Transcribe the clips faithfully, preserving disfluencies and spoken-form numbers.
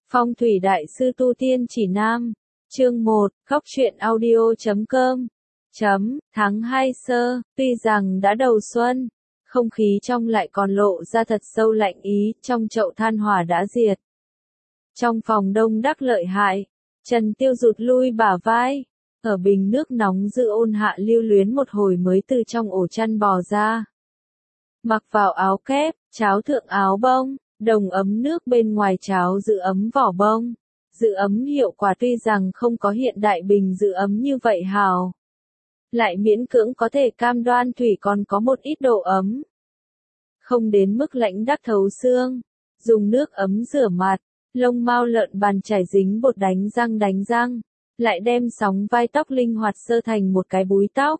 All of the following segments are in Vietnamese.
Phong thủy đại sư tu tiên chỉ nam. Chương một, góc truyện audio chấm com. Chấm, tháng hai sơ, tuy rằng đã đầu xuân, không khí trong lại còn lộ ra thật sâu lạnh ý, trong chậu than hỏa đã diệt. Trong phòng đông đắc lợi hại, Trần Tiêu rụt lui bả vai, ở bình nước nóng dự ôn hạ lưu luyến một hồi mới từ trong ổ chăn bò ra. Mặc vào áo kép, cháo thượng áo bông, đồng ấm nước bên ngoài cháo giữ ấm vỏ bông. Giữ ấm hiệu quả tuy rằng không có hiện đại bình giữ ấm như vậy hào, lại miễn cưỡng có thể cam đoan thủy còn có một ít độ ấm. Không đến mức lạnh đắc thấu xương, dùng nước ấm rửa mặt, lông mao lợn bàn chải dính bột đánh răng đánh răng, lại đem sóng vai tóc linh hoạt sơ thành một cái búi tóc.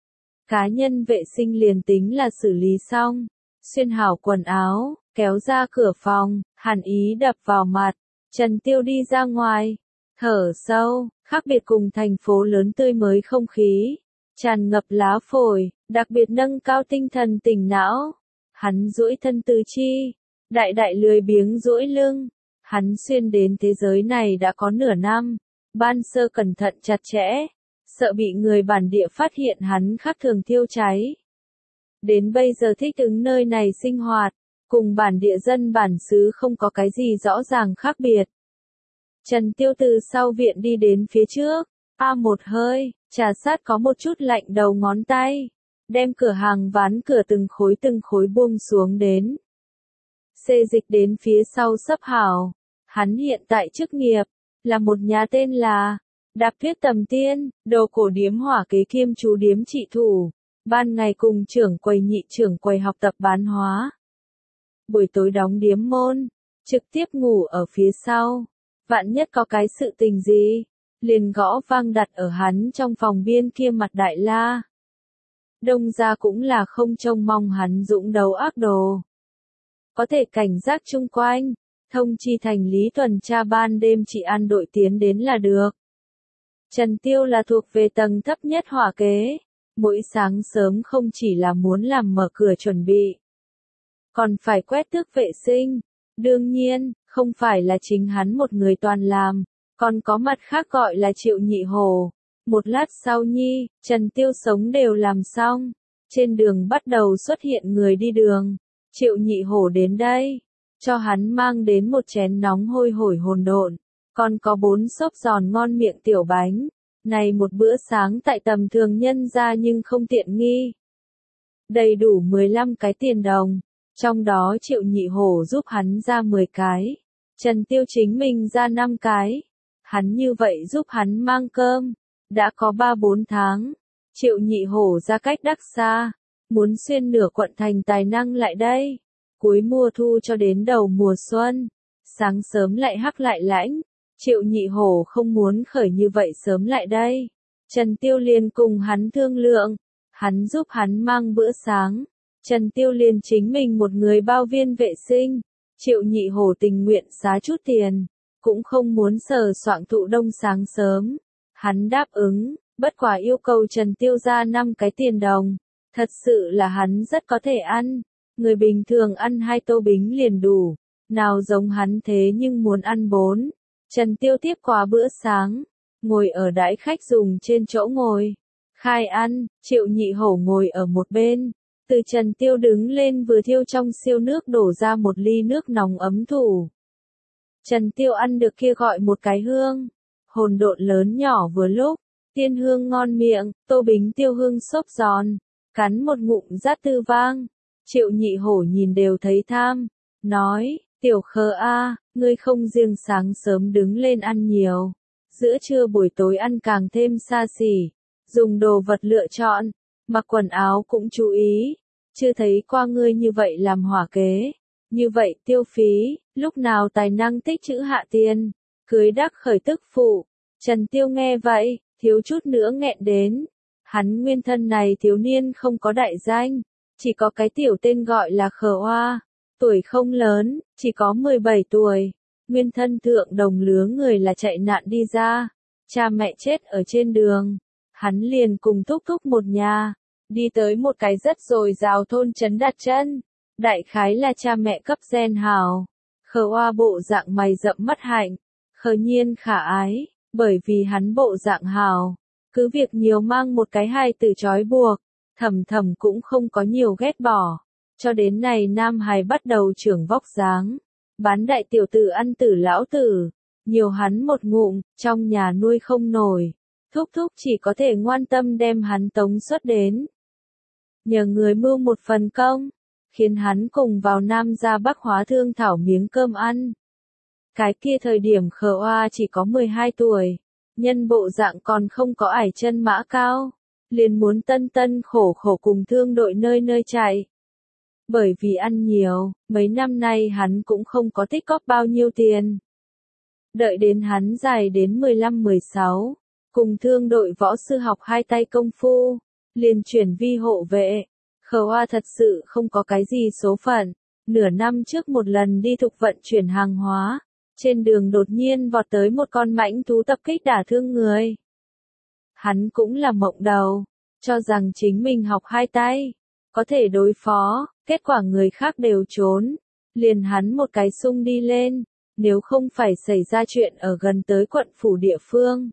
Cá nhân vệ sinh liền tính là xử lý xong, xuyên hảo quần áo, kéo ra cửa phòng, hàn ý đập vào mặt, Trần Tiêu đi ra ngoài, thở sâu, khác biệt cùng thành phố lớn tươi mới không khí, tràn ngập lá phổi, đặc biệt nâng cao tinh thần tỉnh não. Hắn duỗi thân tứ chi, đại đại lười biếng duỗi lưng, hắn xuyên đến thế giới này đã có nửa năm, ban sơ cẩn thận chặt chẽ, sợ bị người bản địa phát hiện hắn khác thường thiêu cháy. Đến bây giờ thích ứng nơi này sinh hoạt, cùng bản địa dân bản xứ không có cái gì rõ ràng khác biệt. Trần Tiêu từ sau viện đi đến phía trước, a một hơi, trà sát có một chút lạnh đầu ngón tay, đem cửa hàng ván cửa từng khối từng khối buông xuống đến. Xê dịch đến phía sau sấp hảo, hắn hiện tại chức nghiệp, là một nhà tên là Đạp Tuyết Tầm Tiên, đồ cổ điếm hỏa kế kiêm chú điếm trị thủ, ban ngày cùng trưởng quầy nhị trưởng quầy học tập bán hóa. Buổi tối đóng điếm môn, trực tiếp ngủ ở phía sau, vạn nhất có cái sự tình gì, liền gõ vang đặt ở hắn trong phòng biên kia mặt đại la. Đông gia cũng là không trông mong hắn dũng đấu ác đồ. Có thể cảnh giác chung quanh, thông chi thành lý tuần tra ban đêm trị an đội tiến đến là được. Trần Tiêu là thuộc về tầng thấp nhất hỏa kế, mỗi sáng sớm không chỉ là muốn làm mở cửa chuẩn bị, còn phải quét tước vệ sinh. Đương nhiên, không phải là chính hắn một người toàn làm, còn có mặt khác gọi là Triệu Nhị Hổ. Một lát sau nhi, Trần Tiêu sống đều làm xong, trên đường bắt đầu xuất hiện người đi đường. Triệu Nhị Hổ đến đây, cho hắn mang đến một chén nóng hôi hổi hỗn độn, còn có bốn xốp giòn ngon miệng tiểu bánh. Này một bữa sáng tại tầm thường nhân ra nhưng không tiện nghi. Đầy đủ mười lăm cái tiền đồng, trong đó Triệu Nhị Hổ giúp hắn ra mười cái, Trần Tiêu chính mình ra năm cái. Hắn như vậy giúp hắn mang cơm, đã có ba bốn tháng. Triệu Nhị Hổ ra cách đắc xa, muốn xuyên nửa quận thành tài năng lại đây. Cuối mùa thu cho đến đầu mùa xuân, sáng sớm lại hắc lại lãnh. Triệu Nhị Hổ không muốn khởi như vậy sớm lại đây. Trần Tiêu liền cùng hắn thương lượng, hắn giúp hắn mang bữa sáng. Trần Tiêu liền chính mình một người bao viên vệ sinh. Triệu Nhị Hổ tình nguyện xá chút tiền, cũng không muốn sờ soạng thụ đông sáng sớm. Hắn đáp ứng, bất quả yêu cầu Trần Tiêu ra năm cái tiền đồng. Thật sự là hắn rất có thể ăn, người bình thường ăn hai tô bính liền đủ, nào giống hắn thế nhưng muốn ăn bốn. Trần Tiêu tiếp qua bữa sáng, ngồi ở đãi khách dùng trên chỗ ngồi. Khai ăn, Triệu Nhị Hổ ngồi ở một bên. Từ Trần Tiêu đứng lên vừa thiêu trong siêu nước đổ ra một ly nước nóng ấm thủ. Trần Tiêu ăn được kia gọi một cái hương. Hỗn độn lớn nhỏ vừa lúc, tiên hương ngon miệng, tô bính tiêu hương xốp giòn, cắn một ngụm rát tư vang. Triệu Nhị Hổ nhìn đều thấy tham, nói, tiểu khờ a, ngươi không riêng sáng sớm đứng lên ăn nhiều, giữa trưa buổi tối ăn càng thêm xa xỉ, dùng đồ vật lựa chọn, mặc quần áo cũng chú ý, chưa thấy qua ngươi như vậy làm hỏa kế, như vậy tiêu phí, lúc nào tài năng tích trữ hạ tiền, cưới đắc khởi tức phụ. Trần Tiêu nghe vậy, thiếu chút nữa nghẹn đến. Hắn nguyên thân này thiếu niên không có đại danh, chỉ có cái tiểu tên gọi là Khờ Hoa, tuổi không lớn, chỉ có mười bảy tuổi. Nguyên thân thượng đồng lứa người là chạy nạn đi ra, cha mẹ chết ở trên đường, hắn liền cùng thúc thúc một nhà, đi tới một cái rất dồi dào thôn trấn đặt chân. Đại khái là cha mẹ cấp gen hào, Khờ oa bộ dạng mày rậm mắt hạnh, khờ nhiên khả ái, bởi vì hắn bộ dạng hào, cứ việc nhiều mang một cái hai từ trói buộc, thầm thầm cũng không có nhiều ghét bỏ. Cho đến này nam hài bắt đầu trưởng vóc dáng, bán đại tiểu tử ăn tử lão tử, nhiều hắn một ngụm, trong nhà nuôi không nổi, thúc thúc chỉ có thể ngoan tâm đem hắn tống xuất đến. Nhờ người mưu một phần công, khiến hắn cùng vào Nam ra Bắc hóa thương thảo miếng cơm ăn. Cái kia thời điểm khờ oa chỉ có mười hai tuổi, nhân bộ dạng còn không có ải chân mã cao, liền muốn tân tân khổ khổ cùng thương đội nơi nơi chạy. Bởi vì ăn nhiều, mấy năm nay hắn cũng không có tích cóp bao nhiêu tiền. Đợi đến hắn dài đến mười lăm mười sáu, cùng thương đội võ sư học hai tay công phu, liền chuyển vi hộ vệ. Khờ oa thật sự không có cái gì số phận, nửa năm trước một lần đi thục vận chuyển hàng hóa, trên đường đột nhiên vọt tới một con mãnh thú tập kích đả thương người. Hắn cũng là mộng đầu, cho rằng chính mình học hai tay, có thể đối phó, kết quả người khác đều trốn, liền hắn một cái xung đi lên, nếu không phải xảy ra chuyện ở gần tới quận phủ địa phương.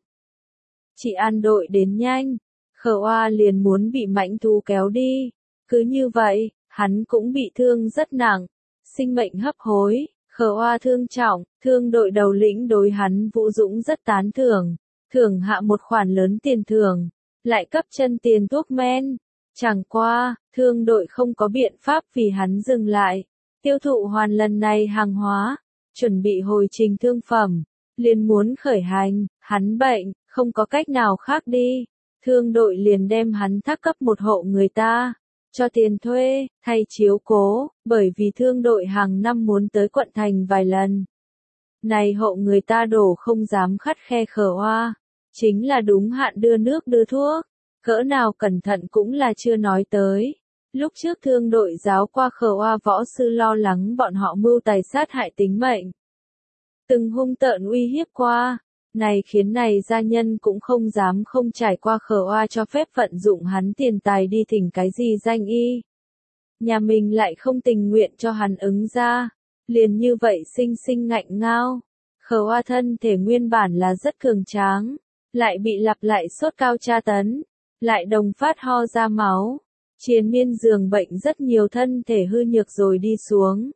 Chị an đội đến nhanh, khờ oa liền muốn bị mãnh thú kéo đi. Cứ như vậy, hắn cũng bị thương rất nặng, sinh mệnh hấp hối, khờ oa thương trọng, thương đội đầu lĩnh đối hắn Vũ Dũng rất tán thưởng, thưởng hạ một khoản lớn tiền thưởng, lại cấp chân tiền thuốc men. Chẳng qua, thương đội không có biện pháp vì hắn dừng lại, tiêu thụ hoàn lần này hàng hóa, chuẩn bị hồi trình thương phẩm, liền muốn khởi hành, hắn bệnh, không có cách nào khác đi, thương đội liền đem hắn thác cấp một hộ người ta. Cho tiền thuê, thay chiếu cố, bởi vì thương đội hàng năm muốn tới quận thành vài lần. Này hộ người ta đổ không dám khắt khe khờ oa, chính là đúng hạn đưa nước đưa thuốc, cỡ nào cẩn thận cũng là chưa nói tới. Lúc trước thương đội giáo qua khờ oa võ sư lo lắng bọn họ mưu tài sát hại tính mệnh. Từng hung tợn uy hiếp qua, này khiến này gia nhân cũng không dám không trải qua khờ oa cho phép vận dụng hắn tiền tài đi thỉnh cái gì danh y. Nhà mình lại không tình nguyện cho hắn ứng ra, liền như vậy sinh sinh ngạnh ngao. Khờ oa thân thể nguyên bản là rất cường tráng, lại bị lặp lại sốt cao tra tấn, lại đồng phát ho ra máu, triền miên giường bệnh rất nhiều thân thể hư nhược rồi đi xuống.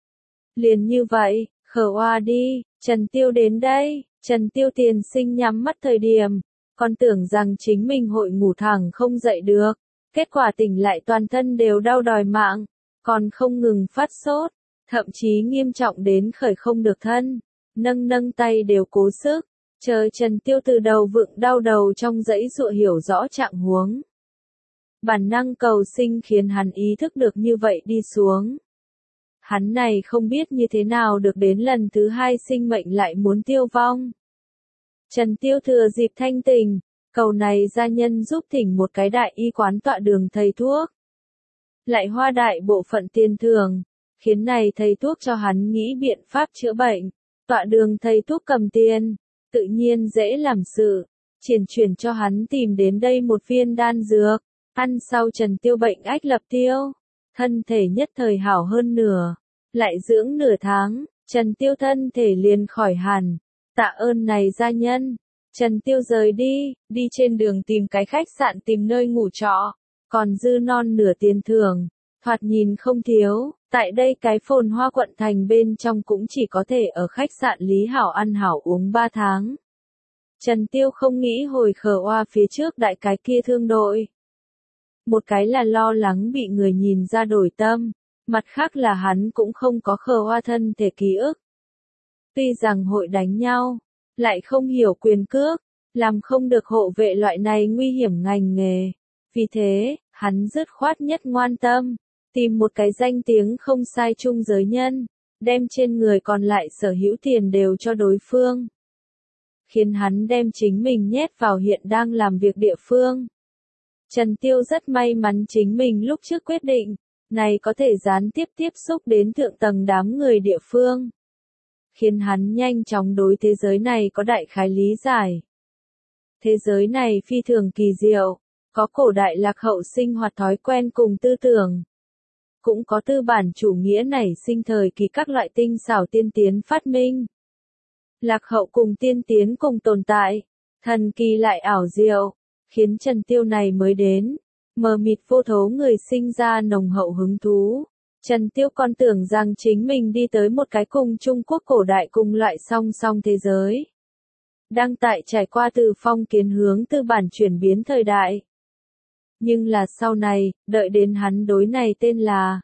Liền như vậy, khờ oa đi, Trần Tiêu đến đây. Trần Tiêu tiền sinh nhắm mắt thời điểm, còn tưởng rằng chính mình hội ngủ thẳng không dậy được, kết quả tỉnh lại toàn thân đều đau đòi mạng, còn không ngừng phát sốt, thậm chí nghiêm trọng đến khởi không được thân, nâng nâng tay đều cố sức, chờ Trần Tiêu từ đầu vựng đau đầu trong dãy dụa hiểu rõ trạng huống. Bản năng cầu sinh khiến hắn ý thức được như vậy đi xuống. Hắn này không biết như thế nào được đến lần thứ hai sinh mệnh lại muốn tiêu vong. Trần Tiêu thừa dịp thanh tình, cầu này gia nhân giúp thỉnh một cái đại y quán tọa đường thầy thuốc. Lại hoa đại bộ phận tiền thường, khiến này thầy thuốc cho hắn nghĩ biện pháp chữa bệnh. Tọa đường thầy thuốc cầm tiền, tự nhiên dễ làm sự, triển chuyển cho hắn tìm đến đây một viên đan dược. Ăn sau Trần Tiêu bệnh ách lập tiêu, thân thể nhất thời hảo hơn nửa, lại dưỡng nửa tháng, Trần Tiêu thân thể liền khỏi hẳn. Tạ ơn này gia nhân, Trần Tiêu rời đi, đi trên đường tìm cái khách sạn tìm nơi ngủ trọ, còn dư non nửa tiền thưởng, thoạt nhìn không thiếu, tại đây cái phồn hoa quận thành bên trong cũng chỉ có thể ở khách sạn Lý Hảo ăn hảo uống ba tháng. Trần Tiêu không nghĩ hồi khờ oa phía trước đại cái kia thương đội. Một cái là lo lắng bị người nhìn ra đổi tâm, mặt khác là hắn cũng không có khờ oa thân thể ký ức. Tuy rằng hội đánh nhau, lại không hiểu quyền cước, làm không được hộ vệ loại này nguy hiểm ngành nghề. Vì thế, hắn dứt khoát nhất ngoan tâm, tìm một cái danh tiếng không sai chung giới nhân, đem trên người còn lại sở hữu tiền đều cho đối phương. Khiến hắn đem chính mình nhét vào hiện đang làm việc địa phương. Trần Tiêu rất may mắn chính mình lúc trước quyết định, này có thể gián tiếp tiếp xúc đến thượng tầng đám người địa phương. Khiến hắn nhanh chóng đối thế giới này có đại khái lý giải. Thế giới này phi thường kỳ diệu, có cổ đại lạc hậu sinh hoạt thói quen cùng tư tưởng. cũng có tư bản chủ nghĩa nảy sinh thời kỳ các loại tinh xảo tiên tiến phát minh. Lạc hậu cùng tiên tiến cùng tồn tại, thần kỳ lại ảo diệu, khiến Trần Tiêu này mới đến, mờ mịt vô thố người sinh ra nồng hậu hứng thú. Trần Tiêu còn tưởng rằng chính mình đi tới một cái cùng Trung Quốc cổ đại cùng loại song song thế giới. Đang tại trải qua từ phong kiến hướng tư bản chuyển biến thời đại. Nhưng là sau này, đợi đến hắn đối này tên là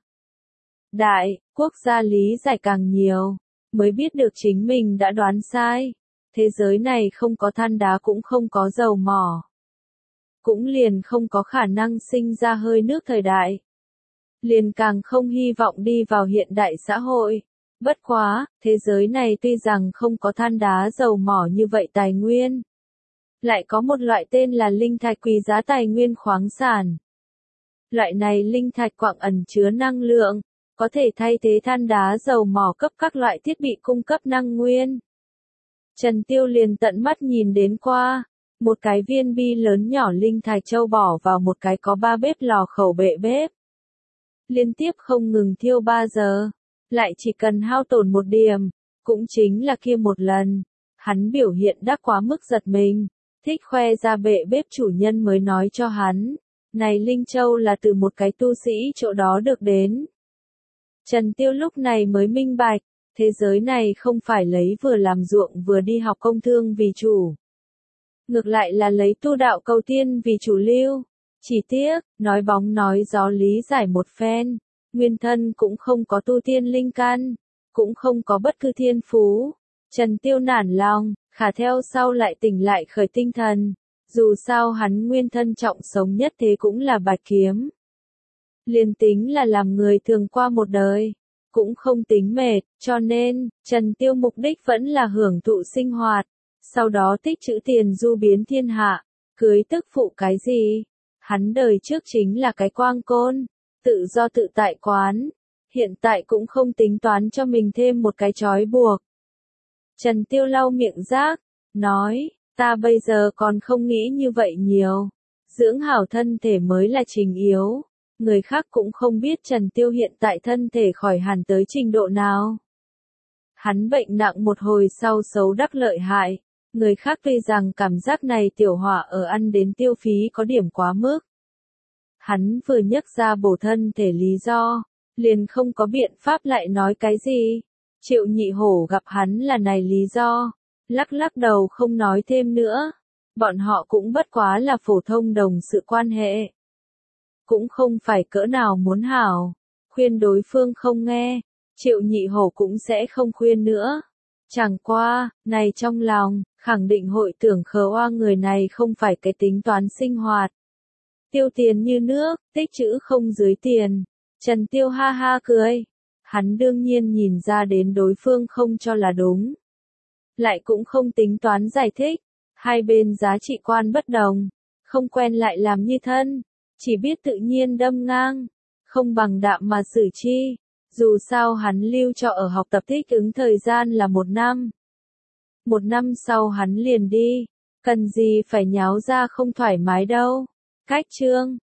Đại, quốc gia lý giải càng nhiều, mới biết được chính mình đã đoán sai. Thế giới này không có than đá cũng không có dầu mỏ. Cũng liền không có khả năng sinh ra hơi nước thời đại. Liền càng không hy vọng đi vào hiện đại xã hội. Bất quá, thế giới này tuy rằng không có than đá dầu mỏ như vậy tài nguyên. Lại có một loại tên là linh thạch quý giá tài nguyên khoáng sản. Loại này linh thạch quặng ẩn chứa năng lượng, có thể thay thế than đá dầu mỏ cấp các loại thiết bị cung cấp năng nguyên. Trần Tiêu liền tận mắt nhìn đến qua, một cái viên bi lớn nhỏ linh thạch châu bỏ vào một cái có ba bếp lò khẩu bệ bếp. Liên tiếp không ngừng thiêu ba giờ, lại chỉ cần hao tổn một điểm, cũng chính là kia một lần. Hắn biểu hiện đã quá mức giật mình, thích khoe ra bệ bếp chủ nhân mới nói cho hắn, này linh châu là từ một cái tu sĩ chỗ đó được đến. Trần Tiêu lúc này mới minh bạch, thế giới này không phải lấy vừa làm ruộng vừa đi học công thương vì chủ. Ngược lại là lấy tu đạo cầu tiên vì chủ lưu. Chỉ tiếc, nói bóng nói gió lý giải một phen, nguyên thân cũng không có tu tiên linh căn, cũng không có bất cứ thiên phú. Trần Tiêu nản lòng, khả theo sau lại tỉnh lại khởi tinh thần, dù sao hắn nguyên thân trọng sống nhất thế cũng là bạch kiếm. Liền tính là làm người thường qua một đời, cũng không tính mệt, cho nên, Trần Tiêu mục đích vẫn là hưởng thụ sinh hoạt, sau đó tích trữ tiền du biến thiên hạ, cưới tức phụ cái gì. Hắn đời trước chính là cái quang côn, tự do tự tại quán, hiện tại cũng không tính toán cho mình thêm một cái trói buộc. Trần Tiêu lau miệng rác, nói, ta bây giờ còn không nghĩ như vậy nhiều, dưỡng hảo thân thể mới là trình yếu, người khác cũng không biết Trần Tiêu hiện tại thân thể khỏi hẳn tới trình độ nào. Hắn bệnh nặng một hồi sau xấu đắc lợi hại. Người khác tuy rằng cảm giác này tiểu hỏa ở ăn đến tiêu phí có điểm quá mức. Hắn vừa nhắc ra bổ thân thể lý do, liền không có biện pháp lại nói cái gì. Triệu Nhị Hổ gặp hắn là này lý do, lắc lắc đầu không nói thêm nữa. Bọn họ cũng bất quá là phổ thông đồng sự quan hệ. Cũng không phải cỡ nào muốn hảo, khuyên đối phương không nghe, Triệu Nhị Hổ cũng sẽ không khuyên nữa. Chẳng qua, này trong lòng, khẳng định hội tưởng khờ oa người này không phải cái tính toán sinh hoạt. Tiêu tiền như nước, tích trữ không dưới tiền. Trần Tiêu ha ha cười. Hắn đương nhiên nhìn ra đến đối phương không cho là đúng. Lại cũng không tính toán giải thích. Hai bên giá trị quan bất đồng. Không quen lại làm như thân. Chỉ biết tự nhiên đâm ngang. Không bằng đạm mà xử chi. Dù sao hắn lưu cho ở học tập thích ứng thời gian là một năm. Một năm sau hắn liền đi. Cần gì phải nháo ra không thoải mái đâu. Cách chương.